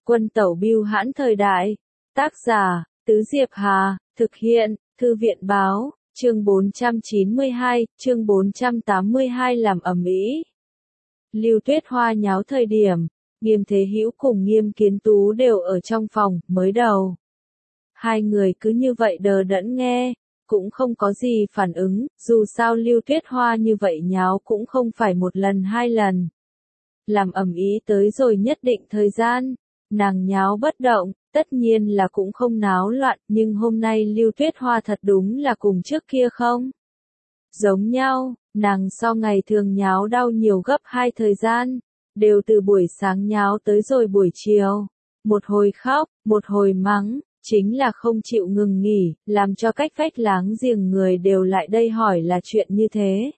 Quân tẩu bưu hãn thời đại. Tác giả, Tứ Diệp Hà, thực hiện, Thư viện báo, chương 492, chương 482 làm ầm ĩ. Lưu Tuyết Hoa nháo thời điểm, Nghiêm Thế Hữu cùng Nghiêm Kiến Tú đều ở trong phòng, mới đầu. Hai người cứ như vậy đờ đẫn nghe, cũng không có gì phản ứng, dù sao Lưu Tuyết Hoa như vậy nháo cũng không phải một lần hai lần. Làm ầm ĩ tới rồi nhất định thời gian, nàng nháo bất động, tất nhiên là cũng không náo loạn, nhưng hôm nay Lưu Tuyết Hoa thật đúng là cùng trước kia không giống nhau, nàng so ngày thường nháo đau nhiều gấp 2 thời gian, đều từ buổi sáng nháo tới rồi buổi chiều, một hồi khóc, một hồi mắng, chính là không chịu ngừng nghỉ, làm cho cách vách láng giềng người đều lại đây hỏi là chuyện như thế.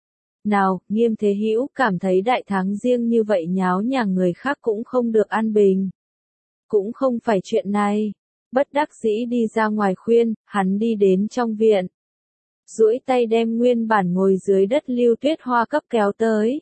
Nào, Nghiêm Thế Hữu cảm thấy đại tháng riêng như vậy nháo nhà người khác cũng không được an bình. Cũng không phải chuyện này. Bất đắc dĩ đi ra ngoài khuyên, hắn đi đến trong viện. Duỗi tay đem nguyên bản ngồi dưới đất Lưu Tuyết Hoa cấp kéo tới.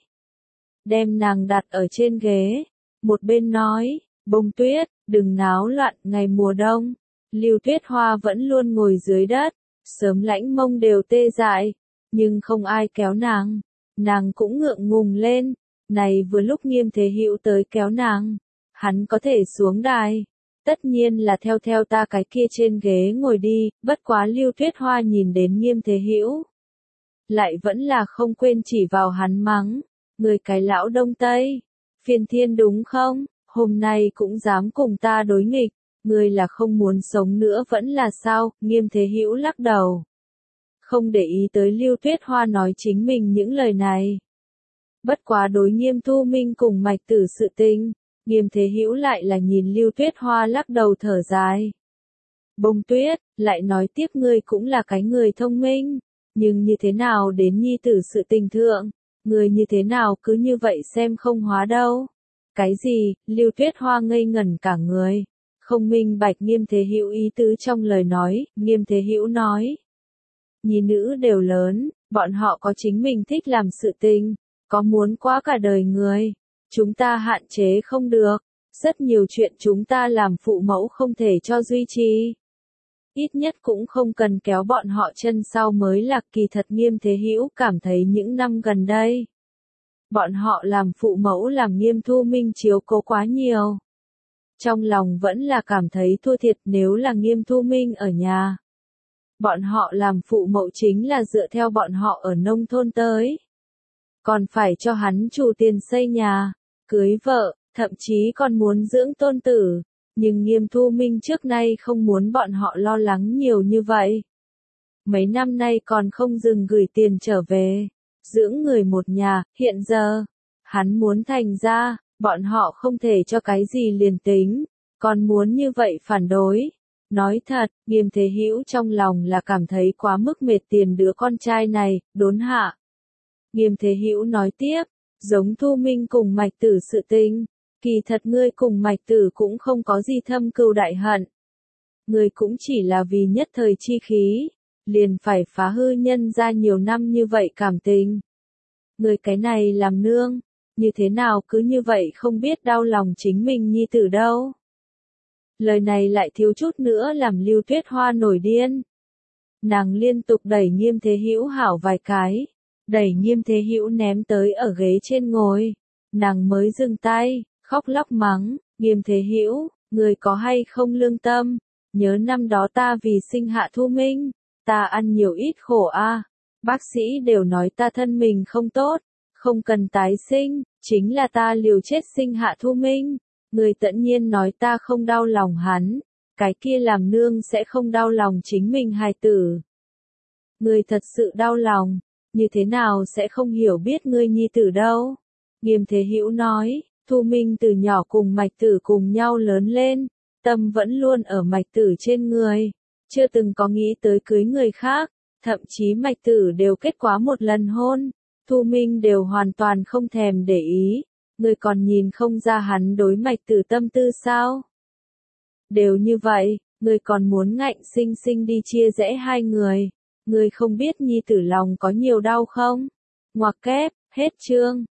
Đem nàng đặt ở trên ghế. Một bên nói, Bông Tuyết, đừng náo loạn ngày mùa đông. Lưu Tuyết Hoa vẫn luôn ngồi dưới đất. Sớm lãnh mông đều tê dại. Nhưng không ai kéo nàng. Nàng cũng ngượng ngùng lên. Này vừa lúc Nghiêm Thế Hữu tới kéo nàng. Hắn có thể xuống đài. Tất nhiên là theo ta cái kia trên ghế ngồi đi, bất quá Lưu Tuyết Hoa nhìn đến Nghiêm Thế Hữu. Lại vẫn là không quên chỉ vào hắn mắng. Người cái lão Đông Tây. Phiền thiên đúng không? Hôm nay cũng dám cùng ta đối nghịch. Người là không muốn sống nữa vẫn là sao? Nghiêm Thế Hữu lắc đầu. Không để ý tới Lưu Tuyết Hoa nói chính mình những lời này. Bất quá đối Nghiêm Thu Minh cùng Mạch Tử sự tình. Nghiêm Thế Hữu lại là nhìn Lưu Tuyết Hoa lắc đầu thở dài. Bông Tuyết, lại nói tiếp ngươi cũng là cái người thông minh, nhưng như thế nào đến nhi tử sự tình thượng, ngươi như thế nào cứ như vậy xem không hóa đâu. Cái gì, Lưu Tuyết Hoa ngây ngẩn cả người, không minh bạch Nghiêm Thế Hữu ý tứ trong lời nói, Nghiêm Thế Hữu nói. Nhi nữ đều lớn, bọn họ có chính mình thích làm sự tình, có muốn quá cả đời người. Chúng ta hạn chế không được, rất nhiều chuyện chúng ta làm phụ mẫu không thể cho duy trì. Ít nhất cũng không cần kéo bọn họ chân sau mới là kỳ thật. Nghiêm Thế Hữu cảm thấy những năm gần đây. Bọn họ làm phụ mẫu làm Nghiêm Thu Minh chiếu cố quá nhiều. Trong lòng vẫn là cảm thấy thua thiệt nếu là Nghiêm Thu Minh ở nhà. Bọn họ làm phụ mẫu chính là dựa theo bọn họ ở nông thôn tới. Còn phải cho hắn chủ tiền xây nhà, cưới vợ, thậm chí còn muốn dưỡng tôn tử. Nhưng Nghiêm Thu Minh trước nay không muốn bọn họ lo lắng nhiều như vậy. Mấy năm nay còn không dừng gửi tiền trở về, dưỡng người một nhà, hiện giờ, hắn muốn thành ra, bọn họ không thể cho cái gì liền tính, còn muốn như vậy phản đối. Nói thật, Nghiêm Thế Hữu trong lòng là cảm thấy quá mức mệt tiền đứa con trai này, đốn hạ. Nghiêm Thế Hữu nói tiếp, giống Thu Minh cùng Mạch Tử sự tình, kỳ thật ngươi cùng Mạch Tử cũng không có gì thâm cừu đại hận. Ngươi cũng chỉ là vì nhất thời chi khí, liền phải phá hư nhân ra nhiều năm như vậy cảm tình. Ngươi cái này làm nương, như thế nào cứ như vậy không biết đau lòng chính mình nhi tử đâu. Lời này lại thiếu chút nữa làm Lưu Tuyết Hoa nổi điên. Nàng liên tục đẩy Nghiêm Thế Hữu hảo vài cái. Đẩy Nghiêm Thế Hữu ném tới ở ghế trên ngồi, nàng mới dừng tay, khóc lóc mắng, Nghiêm Thế Hữu, người có hay không lương tâm, nhớ năm đó ta vì sinh hạ Thu Minh, ta ăn nhiều ít khổ a, bác sĩ đều nói ta thân mình không tốt, không cần tái sinh, chính là ta liều chết sinh hạ Thu Minh, người tự nhiên nói ta không đau lòng hắn, cái kia làm nương sẽ không đau lòng chính mình hài tử. Người thật sự đau lòng. Như thế nào sẽ không hiểu biết ngươi nhi tử đâu. Nghiêm Thế Hữu nói, Thu Minh từ nhỏ cùng Mạch Tử cùng nhau lớn lên, tâm vẫn luôn ở Mạch Tử trên người, chưa từng có nghĩ tới cưới người khác, thậm chí Mạch Tử đều kết quá một lần hôn, Thu Minh đều hoàn toàn không thèm để ý, ngươi còn nhìn không ra hắn đối Mạch Tử tâm tư sao? Đều như vậy, ngươi còn muốn ngạnh sinh sinh đi chia rẽ hai người. Ngươi không biết nhi tử lòng có nhiều đau không? Ngoặc kép, hết chương.